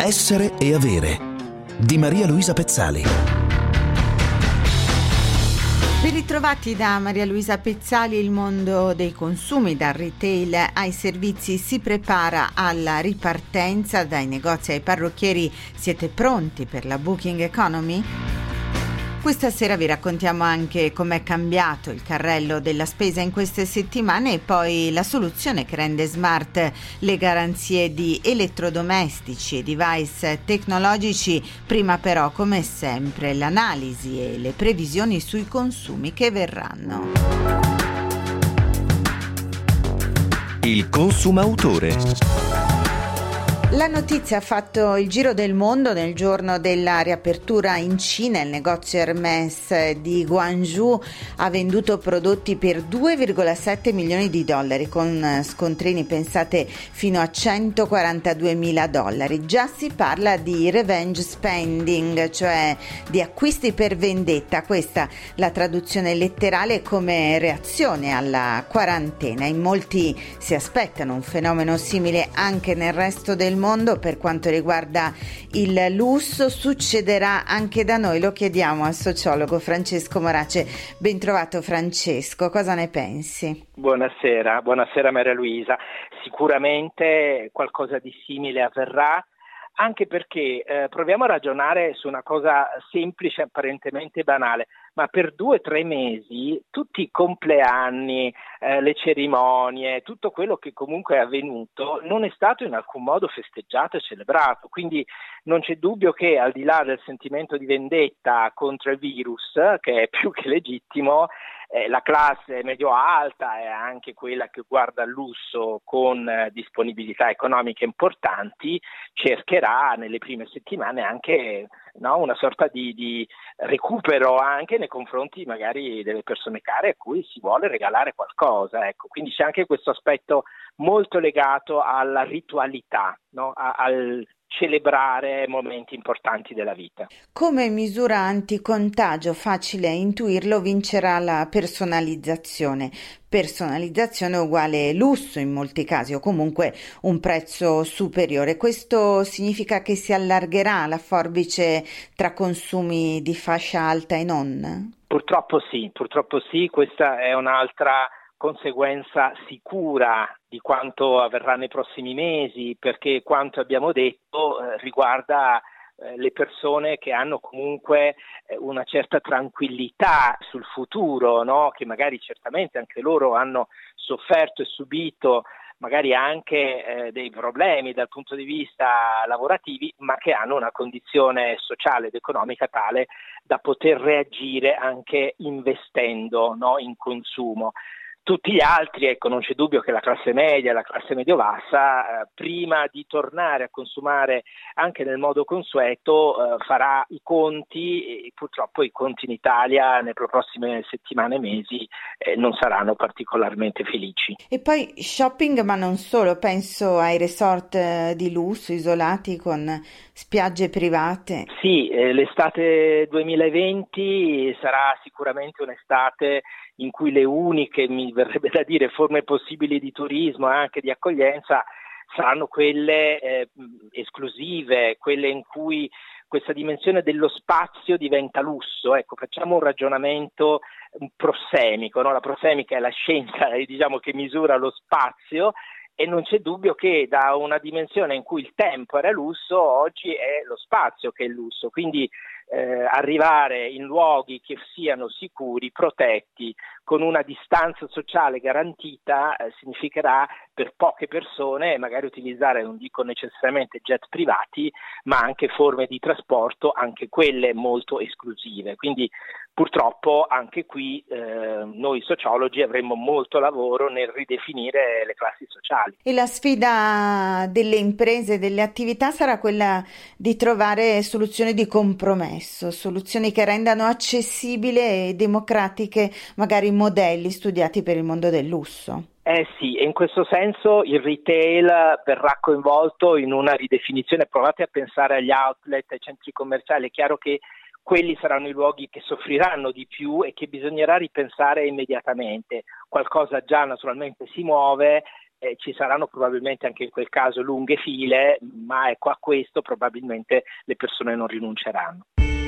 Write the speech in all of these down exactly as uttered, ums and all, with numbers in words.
Essere e avere di Maria Luisa Pezzali. Ben ritrovati da Maria Luisa Pezzali. Il mondo dei consumi, dal retail ai servizi, si prepara alla ripartenza. Dai negozi ai parrucchieri, siete pronti per la booking economy? Questa sera vi raccontiamo anche com'è cambiato il carrello della spesa in queste settimane e poi la soluzione che rende smart le garanzie di elettrodomestici e device tecnologici. Prima però, come sempre, l'analisi e le previsioni sui consumi che verranno. Il consumautore. La notizia ha fatto il giro del mondo nel giorno della riapertura in Cina. Il negozio Hermès di Guangzhou ha venduto prodotti per due virgola sette milioni di dollari, con scontrini pensate fino a centoquarantaduemila dollari. Già si parla di revenge spending, cioè di acquisti per vendetta. Questa la traduzione letterale come reazione alla quarantena. In molti si aspettano un fenomeno simile anche nel resto del mondo. Per quanto riguarda il lusso, succederà anche da noi? Lo chiediamo al sociologo Francesco Morace. Ben trovato Francesco, cosa ne pensi? Buonasera, buonasera Maria Luisa. Sicuramente qualcosa di simile avverrà, anche perché eh, proviamo a ragionare su una cosa semplice, apparentemente banale, ma per due o tre mesi tutti i compleanni, eh, le cerimonie, tutto quello che comunque è avvenuto non è stato in alcun modo festeggiato e celebrato. Quindi non c'è dubbio che, al di là del sentimento di vendetta contro il virus, che è più che legittimo, eh, la classe medio-alta e anche quella che guarda al lusso con eh, disponibilità economiche importanti cercherà nelle prime settimane anche no, una sorta di, di recupero anche nei confronti magari delle persone care a cui si vuole regalare qualcosa. Ecco, quindi c'è anche questo aspetto molto legato alla ritualità, no? a, al celebrare momenti importanti della vita. Come misura anticontagio, facile intuirlo, vincerà la personalizzazione. Personalizzazione uguale lusso in molti casi, o comunque un prezzo superiore. Questo significa che si allargherà la forbice tra consumi di fascia alta e non? Purtroppo sì, purtroppo sì, questa è un'altra conseguenza sicura di quanto avverrà nei prossimi mesi, perché quanto abbiamo detto eh, riguarda eh, le persone che hanno comunque eh, una certa tranquillità sul futuro, no? Che magari certamente anche loro hanno sofferto e subito magari anche eh, dei problemi dal punto di vista lavorativi, ma che hanno una condizione sociale ed economica tale da poter reagire anche investendo, no? In consumo. Tutti gli altri, ecco, non c'è dubbio che la classe media, la classe medio-bassa, eh, prima di tornare a consumare anche nel modo consueto, eh, farà i conti, e purtroppo i conti in Italia nelle prossime settimane e mesi eh, non saranno particolarmente felici. E poi shopping, ma non solo, penso ai resort eh, di lusso isolati con spiagge private. Sì, eh, l'estate duemilaventi sarà sicuramente un'estate in cui le uniche, mi verrebbe da dire, forme possibili di turismo e anche di accoglienza saranno quelle eh, esclusive, quelle in cui questa dimensione dello spazio diventa lusso. Ecco, facciamo un ragionamento prossemico, no? La prossemica è la scienza eh, diciamo, che misura lo spazio, e non c'è dubbio che da una dimensione in cui il tempo era lusso, oggi è lo spazio che è il lusso. Quindi eh, arrivare in luoghi che siano sicuri, protetti, con una distanza sociale garantita, eh, significherà per poche persone magari utilizzare, non dico necessariamente jet privati, ma anche forme di trasporto, anche quelle molto esclusive. Quindi purtroppo anche qui eh, noi sociologi avremo molto lavoro nel ridefinire le classi sociali. E la sfida delle imprese, delle attività sarà quella di trovare soluzioni di compromesso, soluzioni che rendano accessibili e democratiche magari modelli studiati per il mondo del lusso. Eh sì, e in questo senso il retail verrà coinvolto in una ridefinizione. Provate a pensare agli outlet, ai centri commerciali. È chiaro che quelli saranno i luoghi che soffriranno di più e che bisognerà ripensare immediatamente. Qualcosa già naturalmente si muove, eh, ci saranno probabilmente anche in quel caso lunghe file, ma ecco, a questo probabilmente le persone non rinunceranno.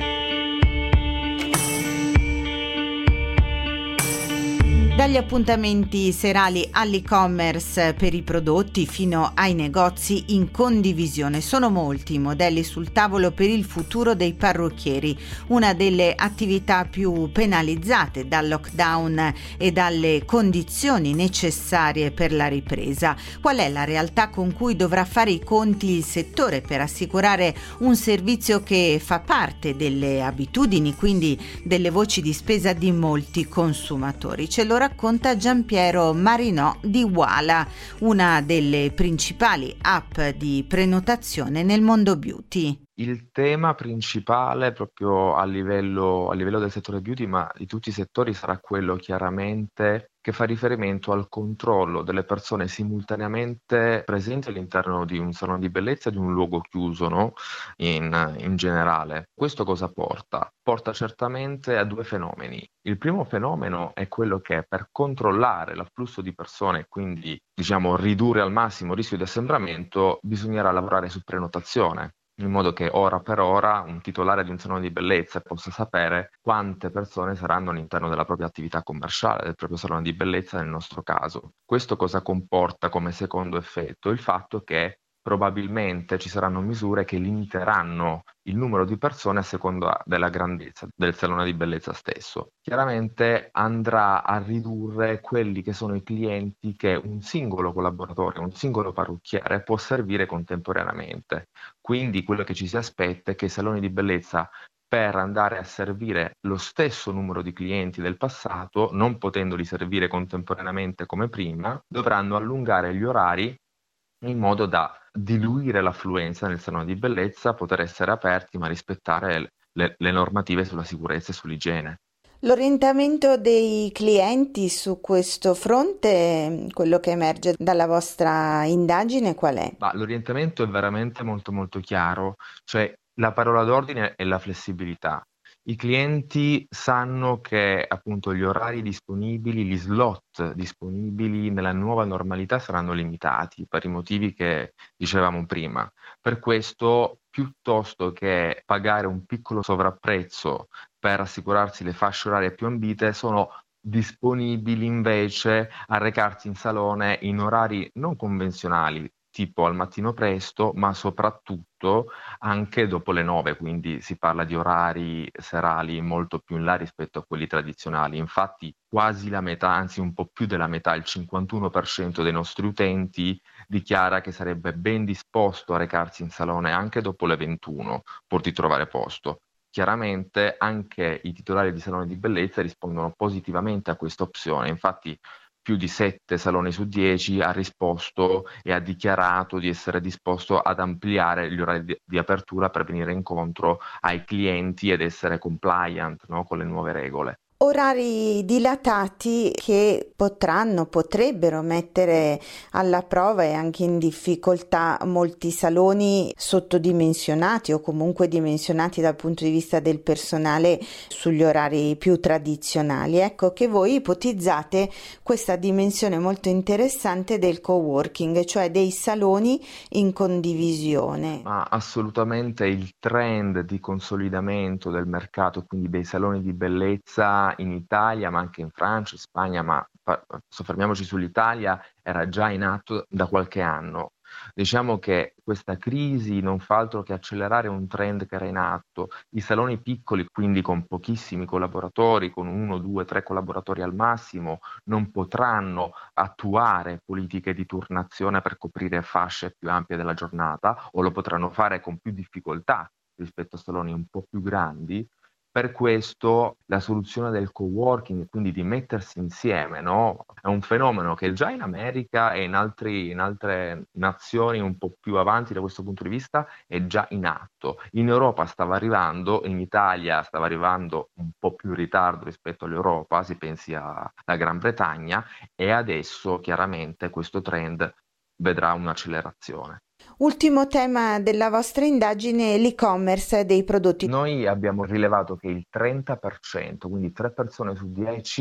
Dagli appuntamenti serali all'e-commerce per i prodotti fino ai negozi in condivisione, sono molti i modelli sul tavolo per il futuro dei parrucchieri, una delle attività più penalizzate dal lockdown e dalle condizioni necessarie per la ripresa. Qual è la realtà con cui dovrà fare i conti il settore per assicurare un servizio che fa parte delle abitudini, quindi delle voci di spesa di molti consumatori? Ce lo racconta Giampiero Marinò di Wala, una delle principali app di prenotazione nel mondo beauty. Il tema principale proprio a livello, a livello del settore beauty, ma di tutti i settori, sarà quello chiaramente che fa riferimento al controllo delle persone simultaneamente presenti all'interno di un salone di bellezza, di un luogo chiuso, no? in, in generale. Questo cosa porta? Porta certamente a due fenomeni. Il primo fenomeno è quello che per controllare l'afflusso di persone, quindi diciamo ridurre al massimo il rischio di assembramento, bisognerà lavorare su prenotazione, in modo che ora per ora un titolare di un salone di bellezza possa sapere quante persone saranno all'interno della propria attività commerciale, del proprio salone di bellezza nel nostro caso. Questo cosa comporta come secondo effetto? Il fatto che probabilmente ci saranno misure che limiteranno il numero di persone a seconda della grandezza del salone di bellezza stesso. Chiaramente andrà a ridurre quelli che sono i clienti che un singolo collaboratore, un singolo parrucchiere può servire contemporaneamente. Quindi quello che ci si aspetta è che i saloni di bellezza, per andare a servire lo stesso numero di clienti del passato, non potendoli servire contemporaneamente come prima, dovranno allungare gli orari in modo da diluire l'affluenza nel salone di bellezza, poter essere aperti ma rispettare le, le normative sulla sicurezza e sull'igiene. L'orientamento dei clienti su questo fronte, quello che emerge dalla vostra indagine, qual è? Ma l'orientamento è veramente molto molto chiaro, cioè la parola d'ordine è la flessibilità. I clienti sanno che appunto gli orari disponibili, gli slot disponibili nella nuova normalità saranno limitati per i motivi che dicevamo prima. Per questo, piuttosto che pagare un piccolo sovrapprezzo per assicurarsi le fasce orarie più ambite, sono disponibili invece a recarsi in salone in orari non convenzionali, tipo al mattino presto, ma soprattutto anche dopo le nove, quindi si parla di orari serali molto più in là rispetto a quelli tradizionali. Infatti quasi la metà, anzi un po' più della metà, il cinquantuno per cento dei nostri utenti dichiara che sarebbe ben disposto a recarsi in salone anche dopo le ventuno, pur di trovare posto. Chiaramente anche i titolari di saloni di bellezza rispondono positivamente a questa opzione, infatti più di sette saloni su dieci ha risposto e ha dichiarato di essere disposto ad ampliare gli orari di, di apertura per venire incontro ai clienti ed essere compliant, no, con le nuove regole. Orari dilatati che potranno, potrebbero mettere alla prova e anche in difficoltà molti saloni sottodimensionati o comunque dimensionati dal punto di vista del personale sugli orari più tradizionali. Ecco che voi ipotizzate questa dimensione molto interessante del coworking, cioè dei saloni in condivisione. Ma assolutamente il trend di consolidamento del mercato, quindi dei saloni di bellezza in Italia, ma anche in Francia, in Spagna, ma soffermiamoci sull'Italia, era già in atto da qualche anno. Diciamo che questa crisi non fa altro che accelerare un trend che era in atto. I saloni piccoli, quindi con pochissimi collaboratori, con uno, due, tre collaboratori al massimo, non potranno attuare politiche di turnazione per coprire fasce più ampie della giornata, o lo potranno fare con più difficoltà rispetto a saloni un po' più grandi. Per questo la soluzione del coworking, quindi di mettersi insieme, no? È un fenomeno che già in America e in, altri, in altre nazioni un po' più avanti da questo punto di vista è già in atto. In Europa stava arrivando, in Italia stava arrivando un po' più in ritardo rispetto all'Europa, si pensi alla Gran Bretagna, e adesso chiaramente questo trend vedrà un'accelerazione. Ultimo tema della vostra indagine, l'e-commerce dei prodotti. Noi abbiamo rilevato che il trenta per cento, quindi tre persone su dieci,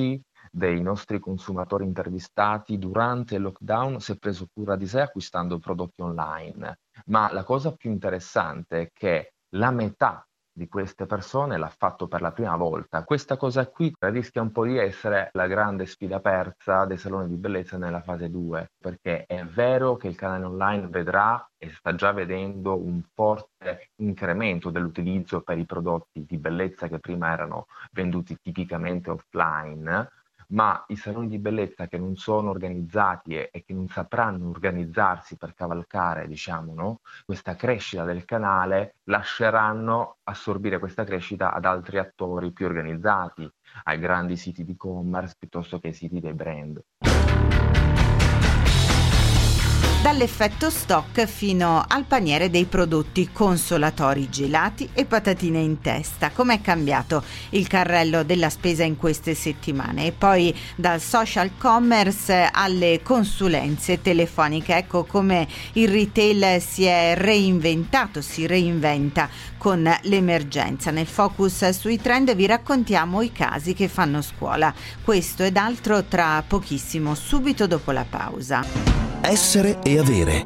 dei nostri consumatori intervistati durante il lockdown si è preso cura di sé acquistando prodotti online, ma la cosa più interessante è che la metà di queste persone l'ha fatto per la prima volta. Questa cosa qui rischia un po' di essere la grande sfida persa dei saloni di bellezza nella fase due, perché è vero che il canale online vedrà e sta già vedendo un forte incremento dell'utilizzo per i prodotti di bellezza che prima erano venduti tipicamente offline, ma i saloni di bellezza che non sono organizzati e, e che non sapranno organizzarsi per cavalcare, diciamo, no, questa crescita del canale, lasceranno assorbire questa crescita ad altri attori più organizzati, ai grandi siti di e-commerce piuttosto che ai siti dei brand. Dall'effetto stock fino al paniere dei prodotti consolatori, gelati e patatine in testa. Com'è cambiato il carrello della spesa in queste settimane? E poi dal social commerce alle consulenze telefoniche. Ecco come il retail si è reinventato, si reinventa con l'emergenza. Nel focus sui trend vi raccontiamo i casi che fanno scuola. Questo ed altro tra pochissimo, subito dopo la pausa. Essere e avere.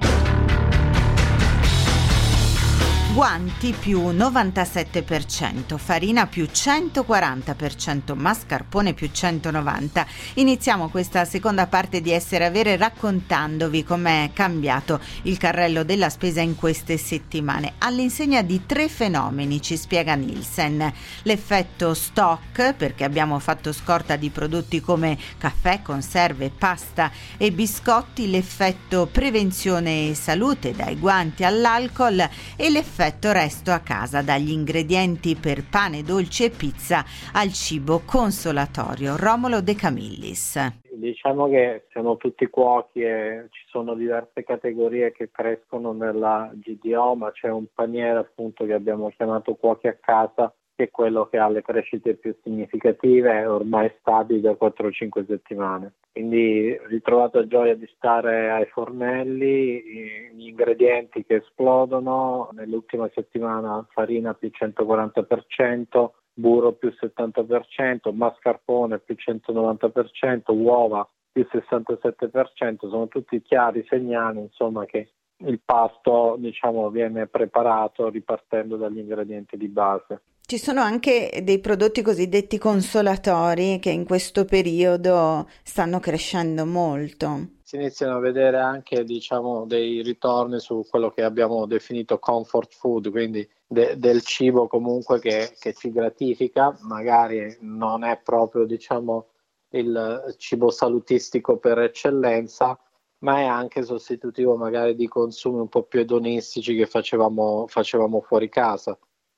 Guanti più novantasette per cento, farina più centoquaranta per cento, mascarpone più centonovanta. Iniziamo questa seconda parte di Essere Avere raccontandovi com'è cambiato il carrello della spesa in queste settimane. All'insegna di tre fenomeni, ci spiega Nielsen. L'effetto stock, perché abbiamo fatto scorta di prodotti come caffè, conserve, pasta e biscotti, l'effetto prevenzione e salute, dai guanti all'alcol, e l'effetto resto a casa, dagli ingredienti per pane, dolci e pizza al cibo consolatorio. Romolo De Camillis. Diciamo che siamo tutti cuochi e ci sono diverse categorie che crescono nella G D O, ma c'è un paniere appunto che abbiamo chiamato cuochi a casa, che è quello che ha le crescite più significative e ormai stabili da quattro cinque settimane. Quindi ritrovato gioia di stare ai fornelli, gli ingredienti che esplodono, nell'ultima settimana farina più centoquaranta per cento, burro più settanta per cento, mascarpone più centonovanta per cento, uova più sessantasette per cento, sono tutti chiari segnali, insomma, che il pasto, diciamo, viene preparato ripartendo dagli ingredienti di base. Ci sono anche dei prodotti cosiddetti consolatori che in questo periodo stanno crescendo molto. Si iniziano a vedere anche, diciamo, dei ritorni su quello che abbiamo definito comfort food, quindi de- del cibo comunque che, che ci gratifica, magari non è proprio, diciamo, il cibo salutistico per eccellenza, ma è anche sostitutivo magari di consumi un po' più edonistici che facevamo, facevamo fuori casa.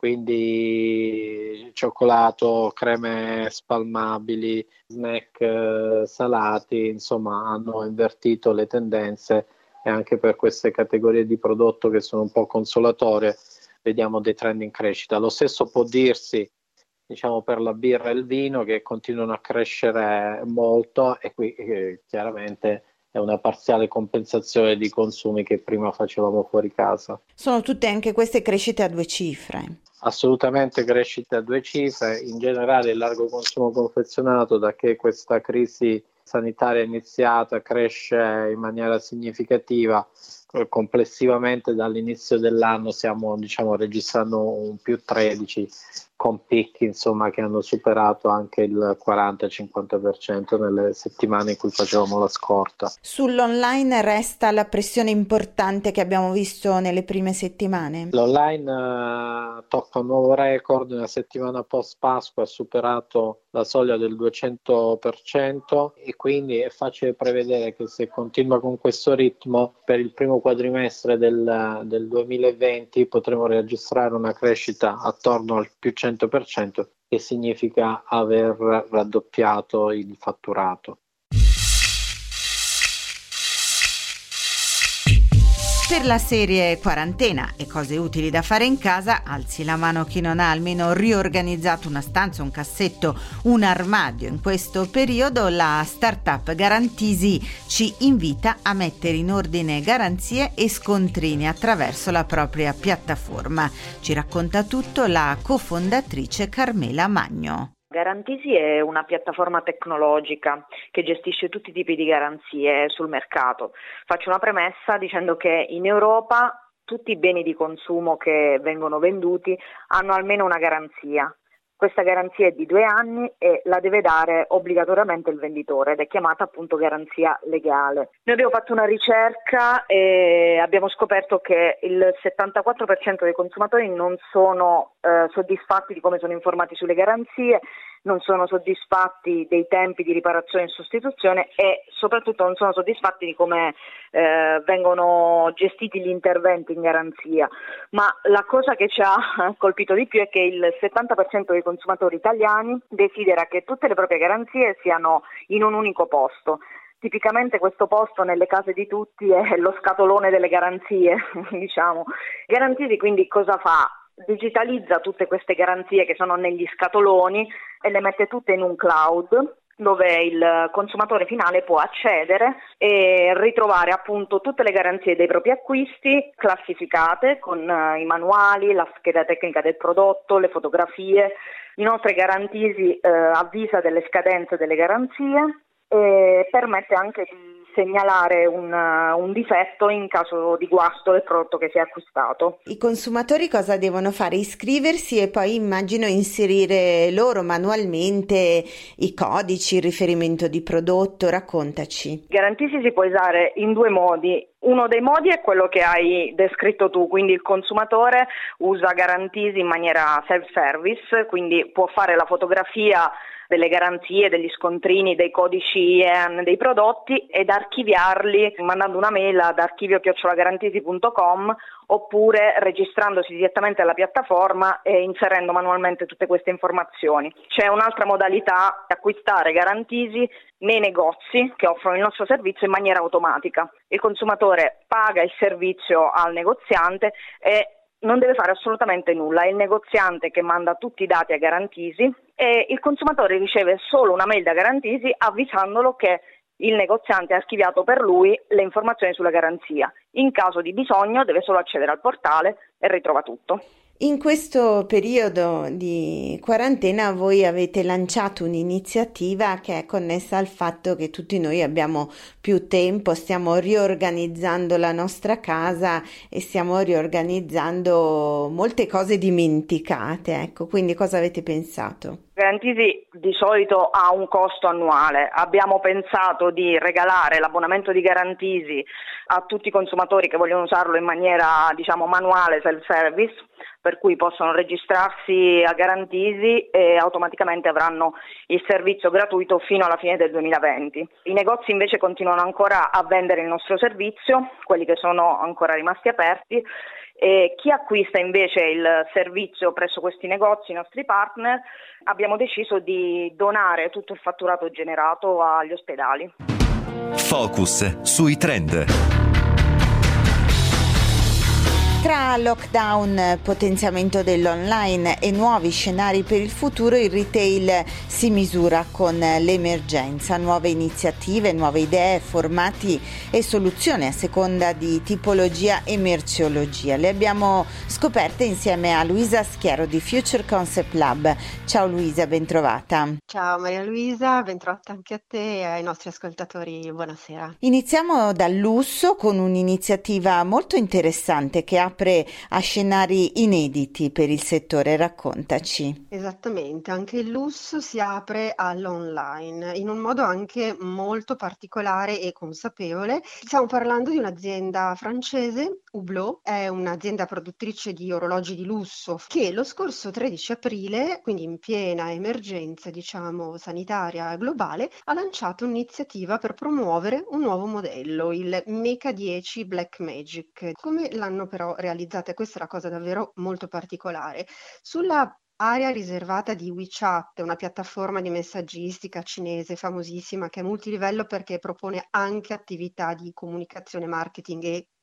Quindi cioccolato, creme spalmabili, snack eh, salati, insomma, hanno invertito le tendenze, e anche per queste categorie di prodotto che sono un po' consolatorie vediamo dei trend in crescita. Lo stesso può dirsi, diciamo, per la birra e il vino, che continuano a crescere molto, e qui eh, chiaramente è una parziale compensazione di consumi che prima facevamo fuori casa. Sono tutte anche queste crescite a due cifre. Assolutamente crescite a due cifre. In generale il largo consumo confezionato, da che questa crisi sanitaria è iniziata, cresce in maniera significativa. Complessivamente dall'inizio dell'anno stiamo, diciamo, registrando un più tredici, con picchi, insomma, che hanno superato anche il quaranta cinquanta per cento nelle settimane in cui facevamo la scorta. Sull'online resta la pressione importante che abbiamo visto nelle prime settimane? L'online uh, tocca un nuovo record. Nella settimana post Pasqua ha superato la soglia del duecento per cento, e quindi è facile prevedere che se continua con questo ritmo per il primo quadrimestre del, del duemilaventi potremo registrare una crescita attorno al più cento per cento, che significa aver raddoppiato il fatturato. Per la serie quarantena e cose utili da fare in casa, alzi la mano chi non ha almeno riorganizzato una stanza, un cassetto, un armadio. In questo periodo la startup Garantisi ci invita a mettere in ordine garanzie e scontrini attraverso la propria piattaforma. Ci racconta tutto la cofondatrice Carmela Magno. Garantisi è una piattaforma tecnologica che gestisce tutti i tipi di garanzie sul mercato. Faccio una premessa dicendo che in Europa tutti i beni di consumo che vengono venduti hanno almeno una garanzia. Questa garanzia è di due anni e la deve dare obbligatoriamente il venditore ed è chiamata appunto garanzia legale. Noi abbiamo fatto una ricerca e abbiamo scoperto che il settantaquattro per cento dei consumatori non sono eh, soddisfatti di come sono informati sulle garanzie, non sono soddisfatti dei tempi di riparazione e sostituzione e soprattutto non sono soddisfatti di come eh, vengono gestiti gli interventi in garanzia. Ma la cosa che ci ha colpito di più è che il settanta per cento dei consumatori italiani desidera che tutte le proprie garanzie siano in un unico posto. Tipicamente questo posto nelle case di tutti è lo scatolone delle garanzie, diciamo. Garantisi quindi cosa fa? Digitalizza tutte queste garanzie che sono negli scatoloni e le mette tutte in un cloud dove il consumatore finale può accedere e ritrovare appunto tutte le garanzie dei propri acquisti classificate con uh, i manuali, la scheda tecnica del prodotto, le fotografie. Inoltre Garantisi uh, avvisa delle scadenze delle garanzie e permette anche di segnalare un, un difetto in caso di guasto del prodotto che si è acquistato. I consumatori cosa devono fare? Iscriversi e poi immagino inserire loro manualmente i codici, il riferimento di prodotto, raccontaci. Garantisi si può usare in due modi. Uno dei modi è quello che hai descritto tu, quindi il consumatore usa Garantisi in maniera self-service, quindi può fare la fotografia delle garanzie, degli scontrini, dei codici I E N dei prodotti ed archiviarli mandando una mail ad archivio chiocciola garantisi punto com oppure registrandosi direttamente alla piattaforma e inserendo manualmente tutte queste informazioni. C'è un'altra modalità: acquistare Garantisi nei negozi che offrono il nostro servizio in maniera automatica. Il consumatore paga il servizio al negoziante e non deve fare assolutamente nulla, è il negoziante che manda tutti i dati a Garantisi e il consumatore riceve solo una mail da Garantisi avvisandolo che il negoziante ha archiviato per lui le informazioni sulla garanzia. In caso di bisogno deve solo accedere al portale e ritrova tutto. In questo periodo di quarantena voi avete lanciato un'iniziativa che è connessa al fatto che tutti noi abbiamo più tempo, stiamo riorganizzando la nostra casa e stiamo riorganizzando molte cose dimenticate, ecco, quindi cosa avete pensato? Garantisi di solito ha un costo annuale. Abbiamo pensato di regalare l'abbonamento di Garantisi a tutti i consumatori che vogliono usarlo in maniera, diciamo, manuale, self-service, per cui possono registrarsi a Garantisi e automaticamente avranno il servizio gratuito fino alla fine del duemilaventi. I negozi invece continuano ancora a vendere il nostro servizio, quelli che sono ancora rimasti aperti, e chi acquista invece il servizio presso questi negozi, i nostri partner, abbiamo deciso di donare tutto il fatturato generato agli ospedali. Focus sui trend. Tra lockdown, potenziamento dell'online e nuovi scenari per il futuro, il retail si misura con l'emergenza, nuove iniziative, nuove idee, formati e soluzioni a seconda di tipologia e merceologia. Le abbiamo scoperte insieme a Luisa Schiero di Future Concept Lab. Ciao Luisa, bentrovata. Ciao Maria Luisa, bentrovata anche a te e ai nostri ascoltatori, buonasera. Iniziamo dal lusso con un'iniziativa molto interessante che apre a scenari inediti per il settore, raccontaci. Esattamente, anche il lusso si apre all'online in un modo anche molto particolare e consapevole. Stiamo parlando di un'azienda francese, Hublot, è un'azienda produttrice di orologi di lusso che lo scorso tredici aprile, quindi in piena emergenza diciamo sanitaria globale, ha lanciato un'iniziativa per promuovere un nuovo modello, il Mecha dieci Black Magic. Come l'hanno però realizzata, questa è la cosa davvero molto particolare, sulla area riservata di WeChat, una piattaforma di messaggistica cinese famosissima che è multilivello perché propone anche attività di comunicazione, marketing e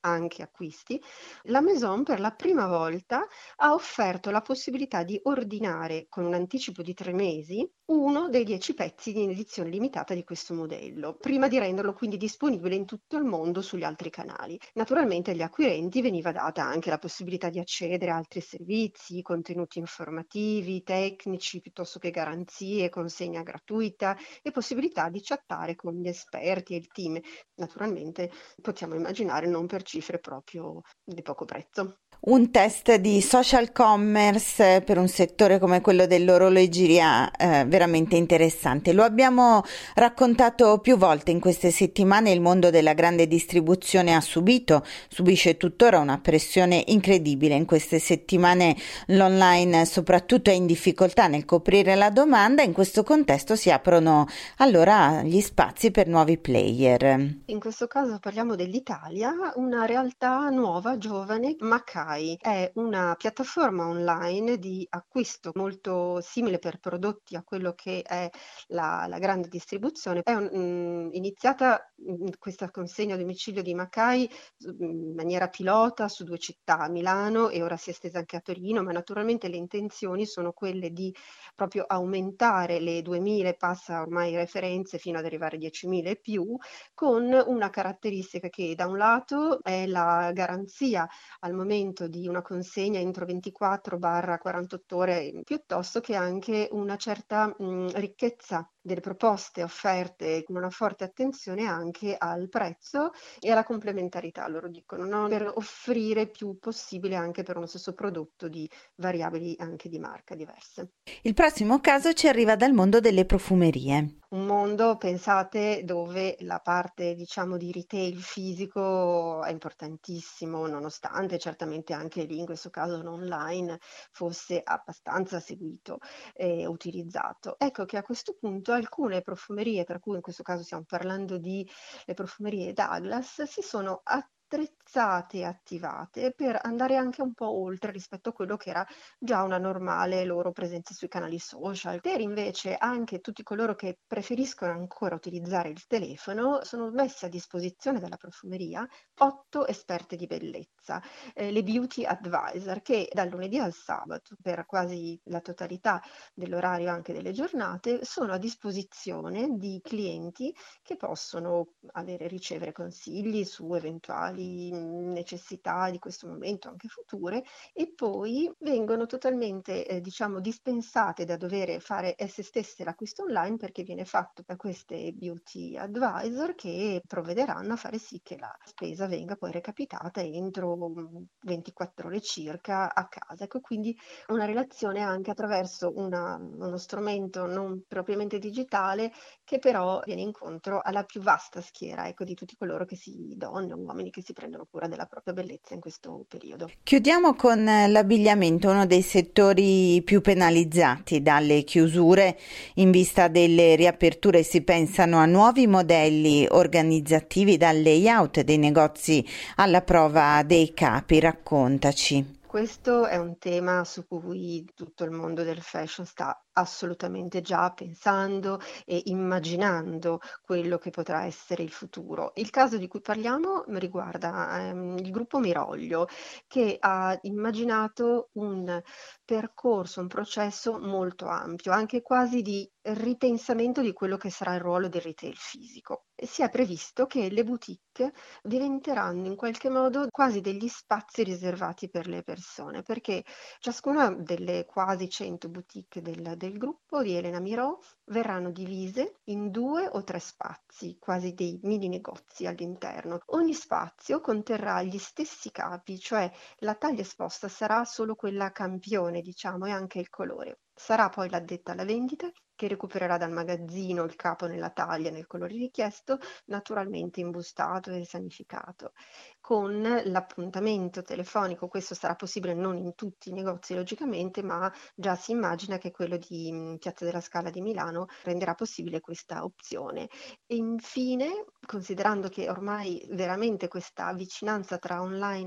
anche acquisti, la Maison per la prima volta ha offerto la possibilità di ordinare con un anticipo di tre mesi uno dei dieci pezzi in edizione limitata di questo modello, prima di renderlo quindi disponibile in tutto il mondo sugli altri canali. Naturalmente agli acquirenti veniva data anche la possibilità di accedere a altri servizi, contenuti informativi, tecnici, piuttosto che garanzie, consegna gratuita e possibilità di chattare con gli esperti e il team. Naturalmente possiamo immaginare non per cifre proprio di poco prezzo. Un test di social commerce per un settore come quello dell'orologeria eh, veramente interessante. Lo abbiamo raccontato più volte in queste settimane, il mondo della grande distribuzione ha subito, subisce tuttora una pressione incredibile. In queste settimane l'online soprattutto è in difficoltà nel coprire la domanda, in questo contesto si aprono allora gli spazi per nuovi player. In questo caso parliamo dell'Italia, una realtà nuova, giovane, Macai. È una piattaforma online di acquisto molto simile per prodotti a quello che è la, la grande distribuzione. È un, um, iniziata um, questa consegna a domicilio di Macai in maniera pilota su due città, Milano, e ora si è estesa anche a Torino, ma naturalmente le intenzioni sono quelle di proprio aumentare le duemila, passa ormai referenze, fino ad arrivare a diecimila e più, con una caratteristica che da un lato è la garanzia al momento di una consegna entro ventiquattro quarantotto ore, piuttosto che anche una certa mh, ricchezza delle proposte offerte con una forte attenzione anche al prezzo e alla complementarità, loro dicono, no? Per offrire più possibile anche per uno stesso prodotto di variabili anche di marca diverse. Il prossimo caso ci arriva dal mondo delle profumerie. Un mondo, pensate, dove la parte, diciamo, di retail fisico è importantissimo, nonostante certamente anche lì, in questo caso online, fosse abbastanza seguito e utilizzato. Ecco che a questo punto alcune profumerie, tra cui in questo caso stiamo parlando di le profumerie Douglas, si sono attrezzate e attivate per andare anche un po' oltre rispetto a quello che era già una normale loro presenza sui canali social. Per invece anche tutti coloro che preferiscono ancora utilizzare il telefono sono messi a disposizione dalla profumeria otto esperte di bellezza, eh, le beauty advisor, che dal lunedì al sabato per quasi la totalità dell'orario anche delle giornate sono a disposizione di clienti che possono avere ricevere consigli su eventuali necessità di questo momento, anche future, e poi vengono totalmente eh, diciamo dispensate da dover fare esse stesse l'acquisto online, perché viene fatto da queste beauty advisor che provvederanno a fare sì che la spesa venga poi recapitata entro ventiquattro ore circa a casa. Ecco, quindi una relazione anche attraverso una, uno strumento non propriamente digitale, che però viene incontro alla più vasta schiera, ecco, di tutti coloro che si, donne, uomini, che si prendono cura della propria bellezza in questo periodo. Chiudiamo con l'abbigliamento, uno dei settori più penalizzati dalle chiusure. In vista delle riaperture si pensano a nuovi modelli organizzativi, dal layout dei negozi alla prova dei capi. Raccontaci. Questo è un tema su cui tutto il mondo del fashion sta assolutamente già pensando e immaginando quello che potrà essere il futuro. Il caso di cui parliamo riguarda ehm, il gruppo Miroglio, che ha immaginato un percorso, un processo molto ampio, anche quasi di ripensamento di quello che sarà il ruolo del retail fisico. E si è previsto che le boutique diventeranno in qualche modo quasi degli spazi riservati per le persone, perché ciascuna delle quasi cento boutique del, del gruppo di Elena Miró verranno divise in due o tre spazi, quasi dei mini negozi all'interno. Ogni spazio conterrà gli stessi capi, cioè la taglia esposta sarà solo quella campione, diciamo, e anche il colore. Sarà poi l'addetta alla vendita che recupererà dal magazzino il capo nella taglia, nel colore richiesto, naturalmente imbustato e sanificato. Con l'appuntamento telefonico, questo sarà possibile non in tutti i negozi logicamente, ma già si immagina che quello di Piazza della Scala di Milano renderà possibile questa opzione. E infine, considerando che ormai veramente questa vicinanza tra online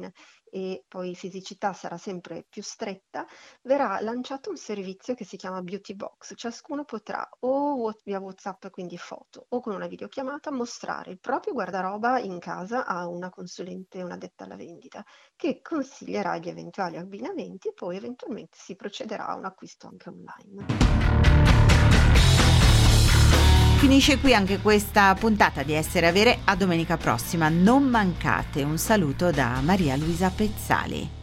e poi fisicità sarà sempre più stretta, verrà lanciato un servizio che si chiama Beauty Box. Ciascuno potrà o via WhatsApp, quindi foto, o con una videochiamata mostrare il proprio guardaroba in casa a una consulente, una detta alla vendita, che consiglierà gli eventuali abbinamenti e poi eventualmente si procederà a un acquisto anche online. Finisce qui anche questa puntata di Essere Avere. A domenica prossima, non mancate. Un saluto da Maria Luisa Pezzali.